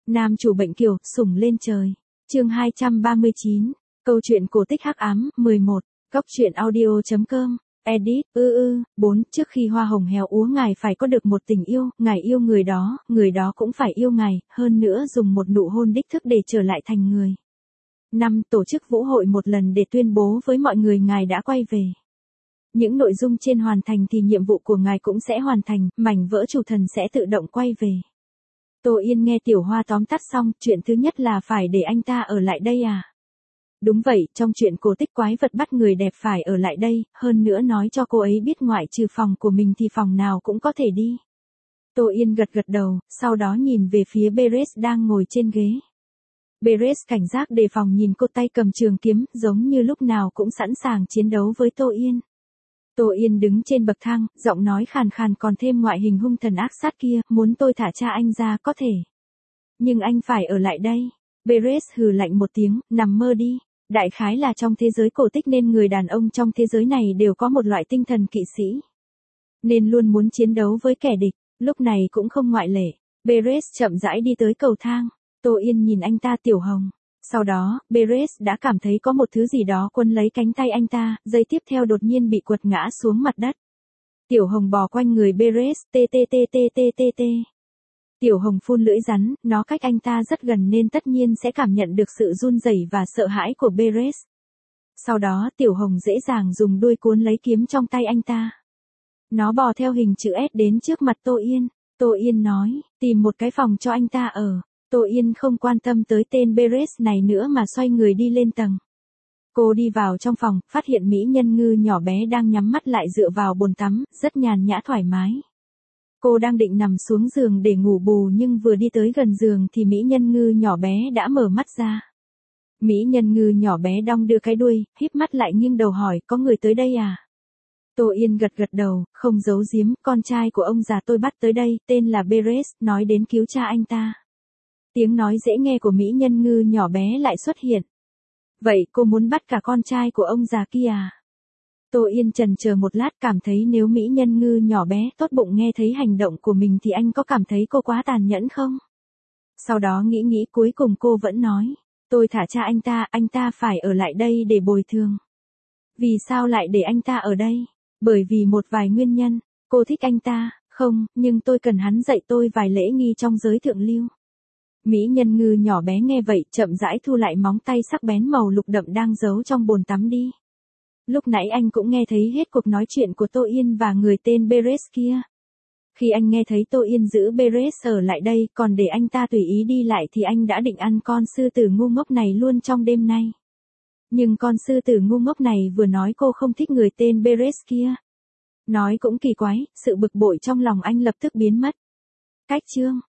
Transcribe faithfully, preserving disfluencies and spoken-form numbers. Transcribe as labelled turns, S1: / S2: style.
S1: Nam chủ bệnh kiều, sủng lên trời. Chương hai trăm ba mươi chín. Câu chuyện cổ tích hắc ám, mười một. Góc truyện audio chấm com. Edit, ư ư, bốn. Trước khi hoa hồng héo úa ngài phải có được một tình yêu, ngài yêu người đó, người đó cũng phải yêu ngài, hơn nữa dùng một nụ hôn đích thức để trở lại thành người. năm. Tổ chức vũ hội một lần để tuyên bố với mọi người ngài đã quay về. Những nội dung trên hoàn thành thì nhiệm vụ của ngài cũng sẽ hoàn thành, mảnh vỡ chủ thần sẽ tự động quay về. Tô Yên nghe Tiểu Hoa tóm tắt xong, chuyện thứ nhất là phải để anh ta ở lại đây à? Đúng vậy, trong chuyện cổ tích quái vật bắt người đẹp phải ở lại đây, hơn nữa nói cho cô ấy biết ngoại trừ phòng của mình thì phòng nào cũng có thể đi. Tô Yên gật gật đầu, sau đó nhìn về phía Beres đang ngồi trên ghế. Beres cảnh giác đề phòng nhìn cô tay cầm trường kiếm, giống như lúc nào cũng sẵn sàng chiến đấu với Tô Yên. Tô Yên đứng trên bậc thang, giọng nói khàn khàn còn thêm ngoại hình hung thần ác sát kia, muốn tôi thả cha anh ra có thể. Nhưng anh phải ở lại đây. Beres hừ lạnh một tiếng, nằm mơ đi. Đại khái là trong thế giới cổ tích nên người đàn ông trong thế giới này đều có một loại tinh thần kỵ sĩ. Nên luôn muốn chiến đấu với kẻ địch, lúc này cũng không ngoại lệ. Beres chậm rãi đi tới cầu thang. Tô Yên nhìn anh ta Tiểu Hồng. Sau đó, Beres đã cảm thấy có một thứ gì đó quấn lấy cánh tay anh ta, giây tiếp theo đột nhiên bị quật ngã xuống mặt đất. Tiểu Hồng bò quanh người Beres, tê tê tê tê tê tê tê. Tiểu Hồng phun lưỡi rắn, nó cách anh ta rất gần nên tất nhiên sẽ cảm nhận được sự run rẩy và sợ hãi của Beres. Sau đó Tiểu Hồng dễ dàng dùng đuôi cuốn lấy kiếm trong tay anh ta. Nó bò theo hình chữ S đến trước mặt Tô Yên. Tô Yên nói, tìm một cái phòng cho anh ta ở. Tô Yên không quan tâm tới tên Beres này nữa mà xoay người đi lên tầng. Cô đi vào trong phòng, phát hiện mỹ nhân ngư nhỏ bé đang nhắm mắt lại dựa vào bồn tắm, rất nhàn nhã thoải mái. Cô đang định nằm xuống giường để ngủ bù nhưng vừa đi tới gần giường thì mỹ nhân ngư nhỏ bé đã mở mắt ra. Mỹ nhân ngư nhỏ bé đong đưa cái đuôi, híp mắt lại nghiêng đầu hỏi, có người tới đây à? Tô Yên gật gật đầu, không giấu giếm, con trai của ông già tôi bắt tới đây, tên là Beres, nói đến cứu cha anh ta. Tiếng nói dễ nghe của mỹ nhân ngư nhỏ bé lại xuất hiện. Vậy cô muốn bắt cả con trai của ông già kia à? Tô Yên chần chờ một lát cảm thấy nếu mỹ nhân ngư nhỏ bé tốt bụng nghe thấy hành động của mình thì anh có cảm thấy cô quá tàn nhẫn không? Sau đó nghĩ nghĩ cuối cùng cô vẫn nói, tôi thả cha anh ta, anh ta phải ở lại đây để bồi thường. Vì sao lại để anh ta ở đây? Bởi vì một vài nguyên nhân, cô thích anh ta, không, nhưng tôi cần hắn dạy tôi vài lễ nghi trong giới thượng lưu. Mỹ nhân ngư nhỏ bé nghe vậy chậm rãi thu lại móng tay sắc bén màu lục đậm đang giấu trong bồn tắm đi. Lúc nãy anh cũng nghe thấy hết cuộc nói chuyện của Tô Yên và người tên Beres kia. Khi anh nghe thấy Tô Yên giữ Beres ở lại đây còn để anh ta tùy ý đi lại thì anh đã định ăn con sư tử ngu ngốc này luôn trong đêm nay. Nhưng con sư tử ngu ngốc này vừa nói cô không thích người tên Beres kia. Nói cũng kỳ quái, sự bực bội trong lòng anh lập tức biến mất. Cách chương